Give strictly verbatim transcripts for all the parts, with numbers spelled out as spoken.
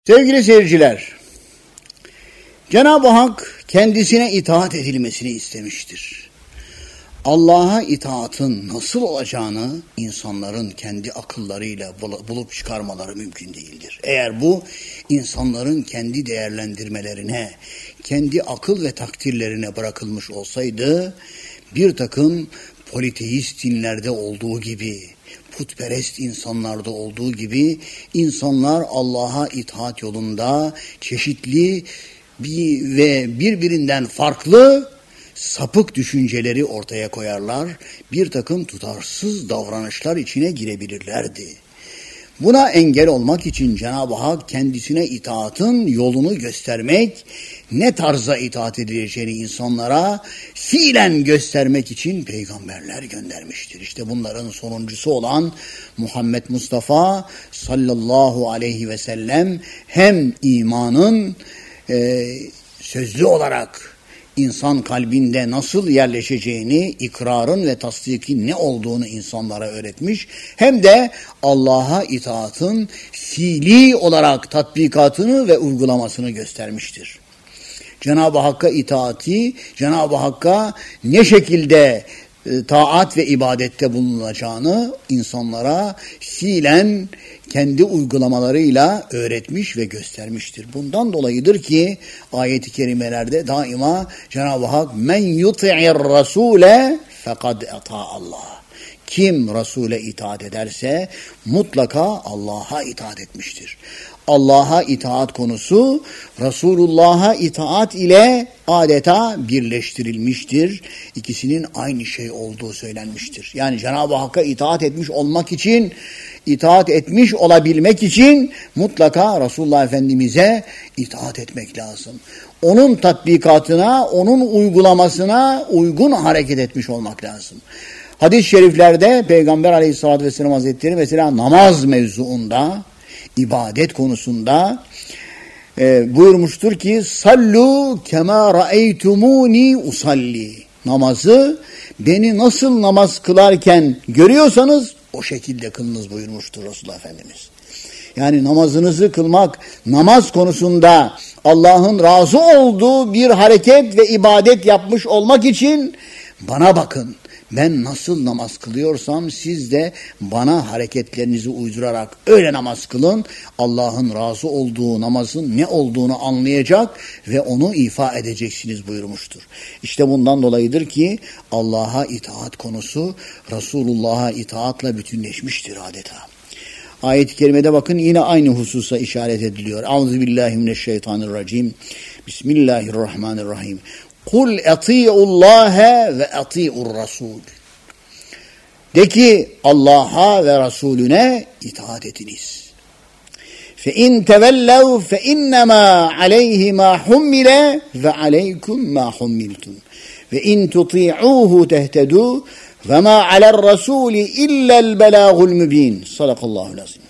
Sevgili seyirciler, Cenab-ı Hak kendisine itaat edilmesini istemiştir. Allah'a itaatın nasıl olacağını insanların kendi akıllarıyla bulup çıkarmaları mümkün değildir. Eğer bu insanların kendi değerlendirmelerine, kendi akıl ve takdirlerine bırakılmış olsaydı, bir takım politeist dinlerde olduğu gibi, putperest insanlarda olduğu gibi insanlar Allah'a itaat yolunda çeşitli bir ve birbirinden farklı sapık düşünceleri ortaya koyarlar, bir takım tutarsız davranışlar içine girebilirlerdi. Buna engel olmak için Cenab-ı Hak kendisine itaatın yolunu göstermek, ne tarza itaat edileceğini insanlara fiilen göstermek için peygamberler göndermiştir. İşte bunların sonuncusu olan Muhammed Mustafa sallallahu aleyhi ve sellem hem imanın e, sözlü olarak insan kalbinde nasıl yerleşeceğini, ikrarın ve tasdikin ne olduğunu insanlara öğretmiş, hem de Allah'a itaatın fiili olarak tatbikatını ve uygulamasını göstermiştir. Cenab-ı Hakk'a itaati, Cenab-ı Hakk'a ne şekilde e, taat ve ibadette bulunacağını insanlara fiilen kendi uygulamalarıyla öğretmiş ve göstermiştir. Bundan dolayıdır ki ayet-i kerimelerde daima Cenab-ı Hak men yuti'ir rasule fekad ata Allah. Kim Resul'e itaat ederse mutlaka Allah'a itaat etmiştir. Allah'a itaat konusu Resulullah'a itaat ile adeta birleştirilmiştir. İkisinin aynı şey olduğu söylenmiştir. Yani Cenab-ı Hakk'a itaat etmiş olmak için, itaat etmiş olabilmek için mutlaka Resulullah Efendimiz'e itaat etmek lazım. Onun tatbikatına, onun uygulamasına uygun hareket etmiş olmak lazım. Hadis-i şeriflerde Peygamber Aleyhisselatü Vesselam Hazretleri mesela namaz mevzuunda, ibadet konusunda e, buyurmuştur ki sallu kema ra'eytumuni usalli. Namazı beni nasıl namaz kılarken görüyorsanız o şekilde kılınız buyurmuştur Resulullah Efendimiz. Yani namazınızı kılmak, namaz konusunda Allah'ın razı olduğu bir hareket ve ibadet yapmış olmak için bana bakın. Ben nasıl namaz kılıyorsam siz de bana hareketlerinizi uydurarak öyle namaz kılın. Allah'ın razı olduğu namazın ne olduğunu anlayacak ve onu ifa edeceksiniz buyurmuştur. İşte bundan dolayıdır ki Allah'a itaat konusu Resulullah'a itaatla bütünleşmiştir adeta. Ayet-i kerimede bakın yine aynı hususa işaret ediliyor. Euzubillahimineşşeytanirracim. Bismillahirrahmanirrahim. Kul eti'ullâhe ve eti'ur rasûl. De ki Allah'a ve Resulüne itaat ediniz. Fe in tevellev fe innemâ aleyhi mâ hummile ve aleykum mâ hummiltum. Ve in tuti'ûhu tehtedû ve mâ aler rasûli illel belâgul mübîn. Sadakallâhu lazim.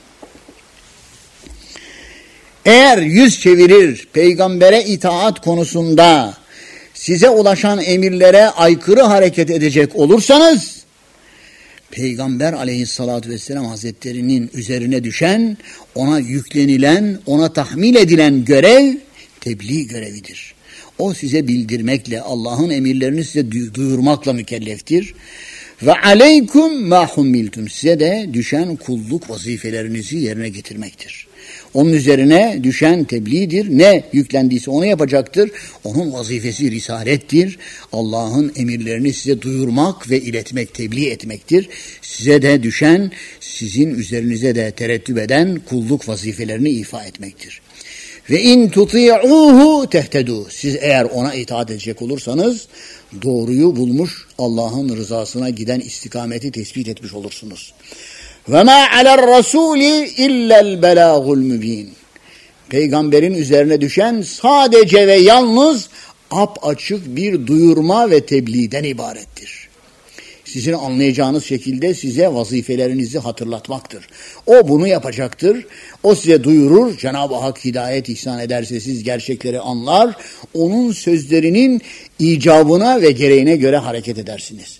Eğer yüz çevirir peygambere itaat konusunda size ulaşan emirlere aykırı hareket edecek olursanız, Peygamber Aleyhisselatü Vesselam Hazretleri'nin üzerine düşen, ona yüklenilen, ona tahmil edilen görev, tebliğ görevidir. O size bildirmekle, Allah'ın emirlerini size duyurmakla mükelleftir. Ve aleykum ma hummiltum. Size de düşen kulluk vazifelerinizi yerine getirmektir. Onun üzerine düşen tebliğdir. Ne yüklendiyse onu yapacaktır. Onun vazifesi risalettir. Allah'ın emirlerini size duyurmak ve iletmek, tebliğ etmektir. Size de düşen, sizin üzerinize de terettüp eden kulluk vazifelerini ifa etmektir. Ve in tuti'uhu tehtedu. Siz eğer ona itaat edecek olursanız doğruyu bulmuş, Allah'ın rızasına giden istikameti tespit etmiş olursunuz. Ve ma aler rasuli illel belâgul mübîn. Peygamberin üzerine düşen sadece ve yalnız apaçık bir duyurma ve tebliğden ibarettir. Sizin anlayacağınız şekilde size vazifelerinizi hatırlatmaktır. O bunu yapacaktır. O size duyurur. Cenab-ı Hak hidayet ihsan ederse siz gerçekleri anlar. Onun sözlerinin icabına ve gereğine göre hareket edersiniz.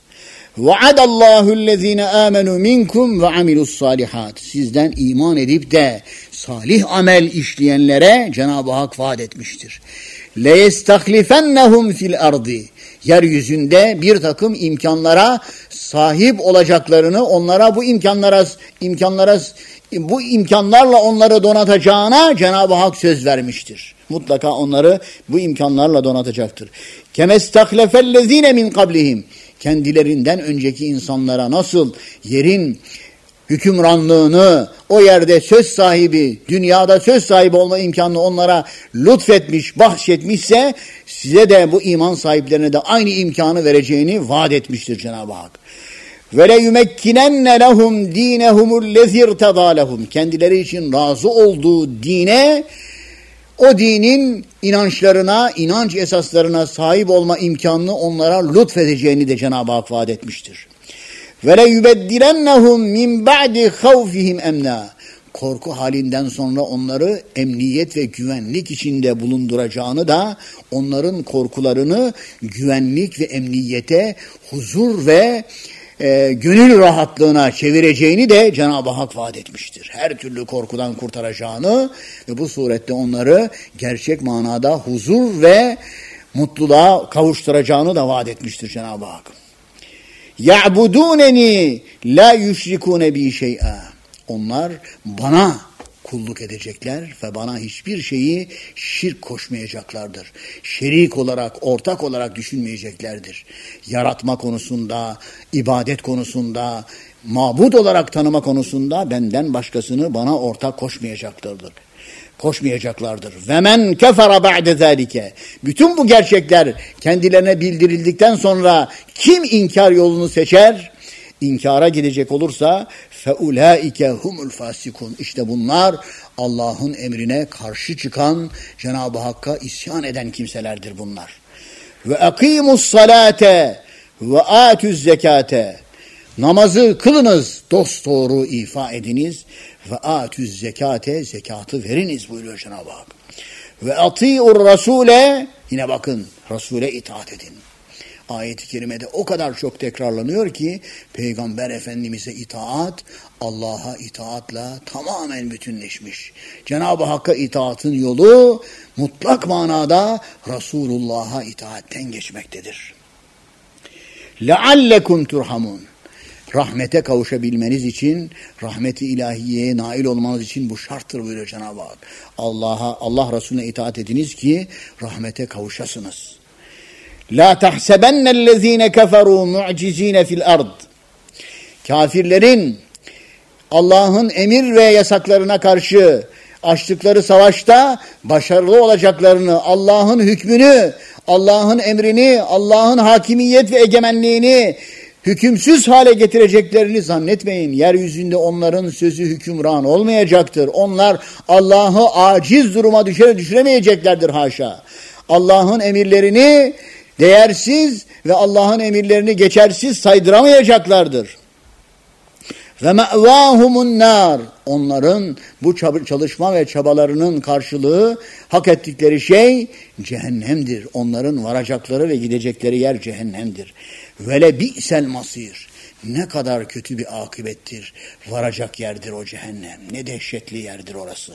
Vaadallahu ellezine amenu minkum ve amilus salihat. Sizden iman edip de salih amel işleyenlere Cenab-ı Hak vaat etmiştir. Le yestahlifennehum fil ardi. Yeryüzünde bir takım imkanlara sahip olacaklarını, onlara bu imkanlara imkanlara bu imkanlarla onları donatacağına Cenab-ı Hak söz vermiştir. Mutlaka onları bu imkanlarla donatacaktır. Kemestahlefellezine min kablihim. Kendilerinden önceki insanlara nasıl yerin hükümranlığını, o yerde söz sahibi, dünyada söz sahibi olma imkanını onlara lütfetmiş, bahşetmişse size de bu iman sahiplerine de aynı imkanı vereceğini vaat etmiştir Cenab-ı Hak. Ve le yumekkinenne lehum dinehumul lezî irtedâ lehum. Kendileri için razı olduğu dine, o dinin inançlarına, inanç esaslarına sahip olma imkanını onlara lütfedeceğini de Cenab-ı Hak vaat etmiştir. Ve le yubeddilennehum min ba'di havfihim emna. Korku halinden sonra onları emniyet ve güvenlik içinde bulunduracağını da onların korkularını güvenlik ve emniyete, huzur ve e, gönül rahatlığına çevireceğini de Cenab-ı Hak vaat etmiştir. Her türlü korkudan kurtaracağını ve bu surette onları gerçek manada huzur ve mutluluğa kavuşturacağını da vaat etmiştir Cenab-ı Hak. يَعْبُدُونَنِي لَا يُشْرِكُونَ بِي شَيْئًا. Onlar bana kulluk edecekler ve bana hiçbir şeyi şirk koşmayacaklardır. Şerik olarak, ortak olarak düşünmeyeceklerdir. Yaratma konusunda, ibadet konusunda, mabud olarak tanıma konusunda benden başkasını bana ortak koşmayacaklardır. Koşmayacaklardır. Ve men kefere ba'de zalike. Bütün bu gerçekler kendilerine bildirildikten sonra kim inkar yolunu seçer? İnkara gidecek olursa feulaike humul fasikun. İşte bunlar Allah'ın emrine karşı çıkan, Cenab-ı Hakk'a isyan eden kimselerdir bunlar. Ve akimus salate ve atuz zekate. Namazı kılınız, dosdoğru ifa ediniz ve atüz zekate, zekatı veriniz buyuruyor Cenab-ı Hak. Ve ati'ur rasule, yine bakın Resul'e itaat edin. Ayet-i kerimede o kadar çok tekrarlanıyor ki Peygamber Efendimiz'e itaat, Allah'a itaatla tamamen bütünleşmiş. Cenab-ı Hakk'a itaatın yolu mutlak manada Resulullah'a itaatten geçmektedir. لَعَلَّكُمْ تُرْحَمُونَ. Rahmete kavuşabilmeniz için, rahmeti ilahiyeye nail olmanız için bu şarttır buyuruyor Cenab-ı Hak. Allah'a, Allah Resulüne itaat ediniz ki rahmete kavuşasınız. La tahsebennellezine keferu mu'cizine fil ard. Kafirlerin Allah'ın emir ve yasaklarına karşı açtıkları savaşta başarılı olacaklarını, Allah'ın hükmünü, Allah'ın emrini, Allah'ın hakimiyet ve egemenliğini hükümsüz hale getireceklerini zannetmeyin. Yeryüzünde onların sözü hükümran olmayacaktır. Onlar Allah'ı aciz duruma düşüre düşüremeyeceklerdir haşa. Allah'ın emirlerini değersiz ve Allah'ın emirlerini geçersiz saydıramayacaklardır. Ve me'vâhumun nâr. Onların bu çalışma ve çabalarının karşılığı, hak ettikleri şey cehennemdir. Onların varacakları ve gidecekleri yer cehennemdir. Ve le bi'sel masir. Ne kadar kötü bir akıbettir. Varacak yerdir o cehennem. Ne dehşetli yerdir orası.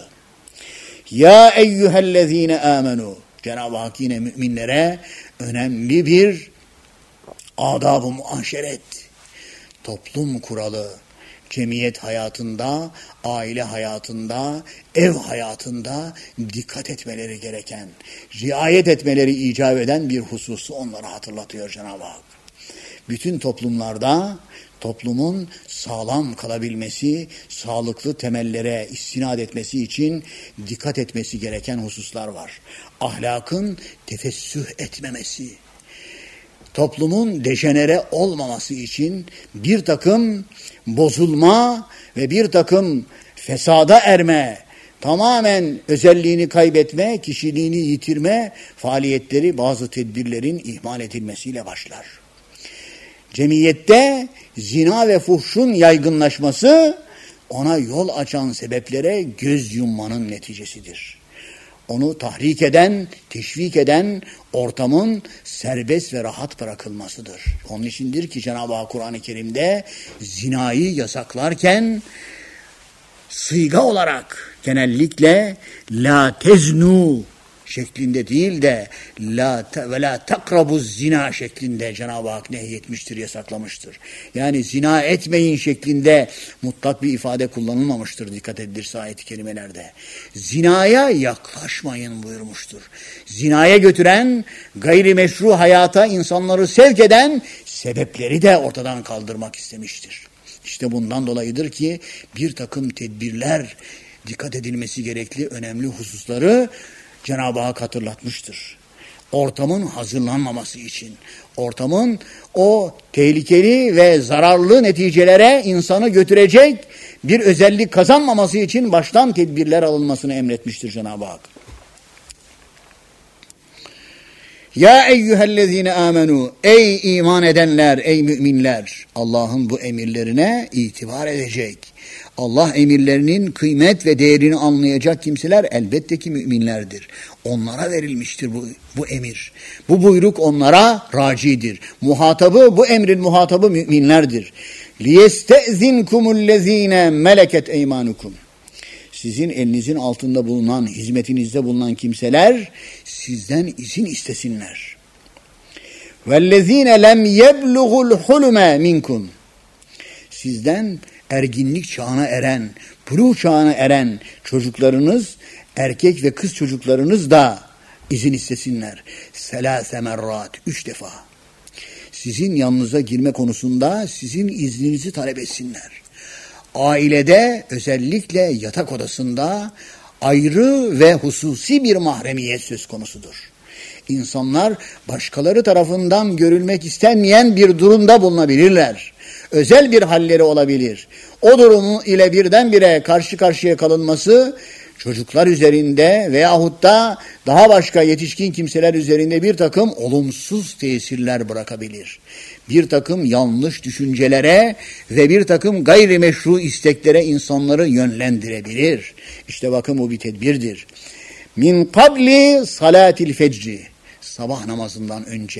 Ya eyyühellezine amenu. Cenab-ı Hak yine müminlere önemli bir adab-ı muaşeret, toplum kuralı, cemiyet hayatında, aile hayatında, ev hayatında dikkat etmeleri gereken, riayet etmeleri icap eden bir hususu onlara hatırlatıyor Cenab-ı Hak. Bütün toplumlarda toplumun sağlam kalabilmesi, sağlıklı temellere istinad etmesi için dikkat etmesi gereken hususlar var. Ahlakın tefessüh etmemesi, toplumun dejenere olmaması için bir takım bozulma ve bir takım fesada erme, tamamen özelliğini kaybetme, kişiliğini yitirme faaliyetleri bazı tedbirlerin ihmal edilmesiyle başlar. Cemiyette zina ve fuhşun yaygınlaşması ona yol açan sebeplere göz yummanın neticesidir. onu tahrik eden, teşvik eden ortamın serbest ve rahat bırakılmasıdır. Onun içindir ki Cenab-ı Hak Kur'an-ı Kerim'de zinayı yasaklarken sıyga olarak genellikle la teznu şeklinde değil de la te, ve la takrabuz zina şeklinde Cenab-ı Hak nehyetmiştir, yasaklamıştır. Yani zina etmeyin şeklinde mutlak bir ifade kullanılmamıştır dikkat edilirse ayet-i kerimelerde. Zinaya yaklaşmayın buyurmuştur. Zinaya götüren, gayrimeşru hayata insanları sevk eden sebepleri de ortadan kaldırmak istemiştir. İşte bundan dolayıdır ki bir takım tedbirler, dikkat edilmesi gerekli önemli hususları Cenab-ı Hak hatırlatmıştır. Ortamın hazırlanmaması için, ortamın o tehlikeli ve zararlı neticelere insanı götürecek bir özellik kazanmaması için baştan tedbirler alınmasını emretmiştir Cenab-ı Hak. Ya eyyühellezine amenu, ey iman edenler, ey müminler, Allah'ın bu emirlerine itibar edecek. Allah emirlerinin kıymet ve değerini anlayacak kimseler elbette ki müminlerdir. Onlara verilmiştir bu, bu emir. Bu buyruk onlara racidir. Muhatabı, bu emrin muhatabı müminlerdir. لِيَسْتَأْذِنْكُمُ meleket eymanukum. Sizin elinizin altında bulunan, hizmetinizde bulunan kimseler sizden izin istesinler. وَالَّذ۪ينَ lem يَبْلُغُ الْحُلُمَ minkum. Sizden erginlik çağına eren, buluğ çağına eren çocuklarınız, erkek ve kız çocuklarınız da izin istesinler. Selâse merrat, üç defa. Sizin yanınıza girme konusunda sizin izninizi talep etsinler. Ailede, özellikle yatak odasında ayrı ve hususi bir mahremiyet söz konusudur. İnsanlar başkaları tarafından görülmek istenmeyen bir durumda bulunabilirler. Özel bir halleri olabilir. O durumu ile birdenbire karşı karşıya kalınması çocuklar üzerinde veyahut da daha başka yetişkin kimseler üzerinde bir takım olumsuz tesirler bırakabilir. Bir takım yanlış düşüncelere ve bir takım gayrimeşru isteklere insanları yönlendirebilir. İşte bakın bu bir tedbirdir. Min kabli salatil fecri, sabah namazından önce.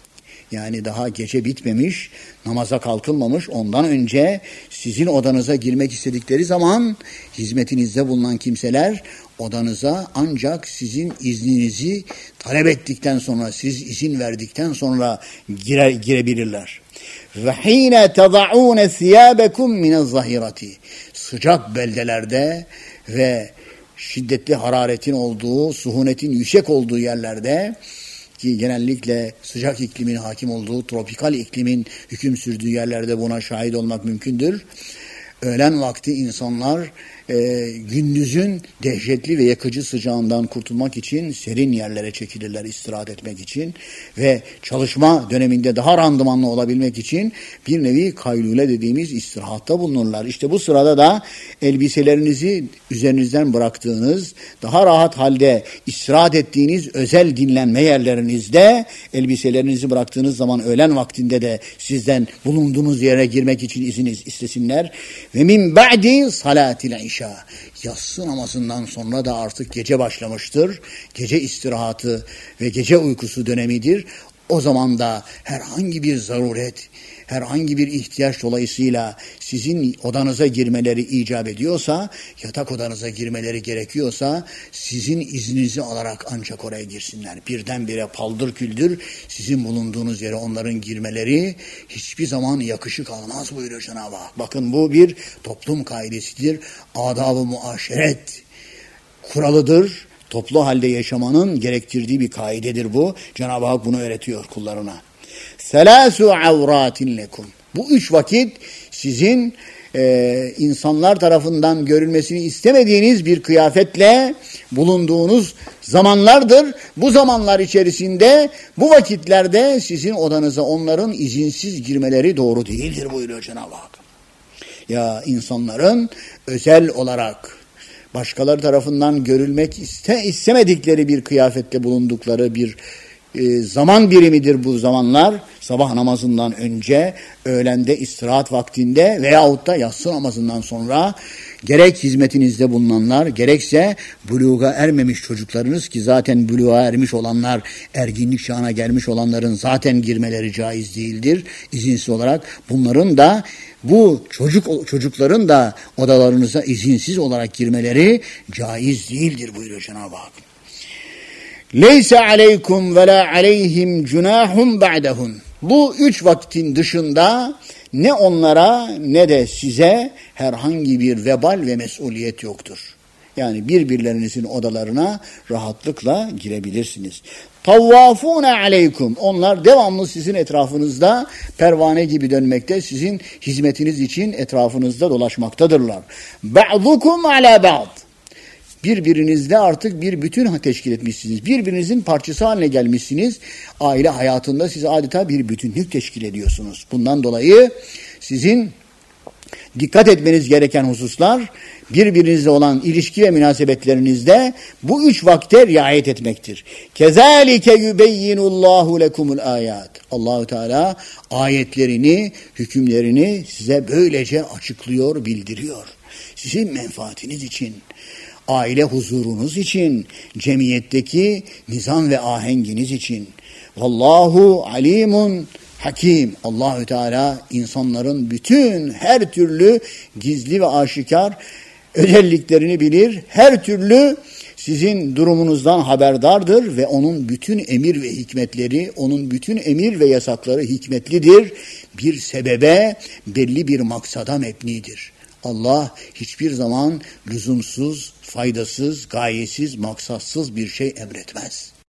Yani daha gece bitmemiş, namaza kalkılmamış, ondan önce sizin odanıza girmek istedikleri zaman hizmetinizde bulunan kimseler odanıza ancak sizin izninizi talep ettikten sonra, siz izin verdikten sonra gire, girebilirler. Ve hine tada'un thiyabekum minez-zahirati. Sıcak beldelerde ve şiddetli hararetin olduğu, suhunetin yüksek olduğu yerlerde, ki genellikle sıcak iklimin hakim olduğu, tropikal iklimin hüküm sürdüğü yerlerde buna şahit olmak mümkündür. Öğlen vakti insanlar e, gündüzün dehşetli ve yakıcı sıcağından kurtulmak için serin yerlere çekilirler istirahat etmek için ve çalışma döneminde daha randımanlı olabilmek için bir nevi kaylule dediğimiz istirahatta bulunurlar. İşte bu sırada da elbiselerinizi üzerinizden bıraktığınız, daha rahat halde istirahat ettiğiniz özel dinlenme yerlerinizde elbiselerinizi bıraktığınız zaman öğlen vaktinde de sizden bulunduğunuz yere girmek için iziniz istesinler. Ve min ba'di salatil işa. Yatsı namazından sonra da artık gece başlamıştır. Gece istirahatı ve gece uykusu dönemidir. O zaman da herhangi bir zaruret, herhangi bir ihtiyaç dolayısıyla sizin odanıza girmeleri icap ediyorsa, yatak odanıza girmeleri gerekiyorsa sizin izninizi alarak ancak oraya girsinler. Birdenbire paldır küldür sizin bulunduğunuz yere onların girmeleri hiçbir zaman yakışık almaz buyuruyor Cenab-ı Hak. Bakın bu bir toplum kaidesidir. Adab-ı muaşeret kuralıdır. Toplu halde yaşamanın gerektirdiği bir kaidedir bu. Cenab-ı Hak bunu öğretiyor kullarına. Selâsû avratin lekum. Bu üç vakit sizin e, insanlar tarafından görülmesini istemediğiniz bir kıyafetle bulunduğunuz zamanlardır. Bu zamanlar içerisinde, bu vakitlerde sizin odanıza onların izinsiz girmeleri doğru değildir buyuruyor Cenab-ı Hak. Ya insanların özel olarak başkaları tarafından görülmek iste, istemedikleri bir kıyafetle bulundukları bir e, zaman birimidir bu zamanlar. Sabah namazından önce, öğlende istirahat vaktinde veyahut da yatsı namazından sonra gerek hizmetinizde bulunanlar, gerekse buluğa ermemiş çocuklarınız ki zaten buluğa ermiş olanlar, erginlik çağına gelmiş olanların zaten girmeleri caiz değildir izinsiz olarak. Bunların da bu çocuk çocukların da odalarınıza izinsiz olarak girmeleri caiz değildir buyuruyor Cenab-ı Hak. Leyse aleykum ve la aleyhim cunahun ba'dehun. Bu üç vaktin dışında ne onlara ne de size herhangi bir vebal ve mesuliyet yoktur. Yani birbirlerinizin odalarına rahatlıkla girebilirsiniz. Tavvafune aleykum. Onlar devamlı sizin etrafınızda pervane gibi dönmekte, sizin hizmetiniz için etrafınızda dolaşmaktadırlar. Ba'dukum ala ba'd. Birbirinizde artık bir bütün teşkil etmişsiniz. Birbirinizin parçası haline gelmişsiniz. Aile hayatında siz adeta bir bütünlük teşkil ediyorsunuz. Bundan dolayı sizin dikkat etmeniz gereken hususlar birbirinizle olan ilişki ve münasebetlerinizde bu üç vakte riayet etmektir. Kezalike yubeyyinullahu lekumul ayat. Allahu Teala ayetlerini, hükümlerini size böylece açıklıyor, bildiriyor. Sizin menfaatiniz için, aile huzurunuz için, cemiyetteki nizam ve ahenginiz için. Vallahu alimun hakim. Allahü Teala insanların bütün her türlü gizli ve aşikar özelliklerini bilir. Her türlü sizin durumunuzdan haberdardır ve onun bütün emir ve hikmetleri, onun bütün emir ve yasakları hikmetlidir. Bir sebebe, belli bir maksada mebnidir. Allah hiçbir zaman lüzumsuz, faydasız, gayesiz, maksatsız bir şey emretmez.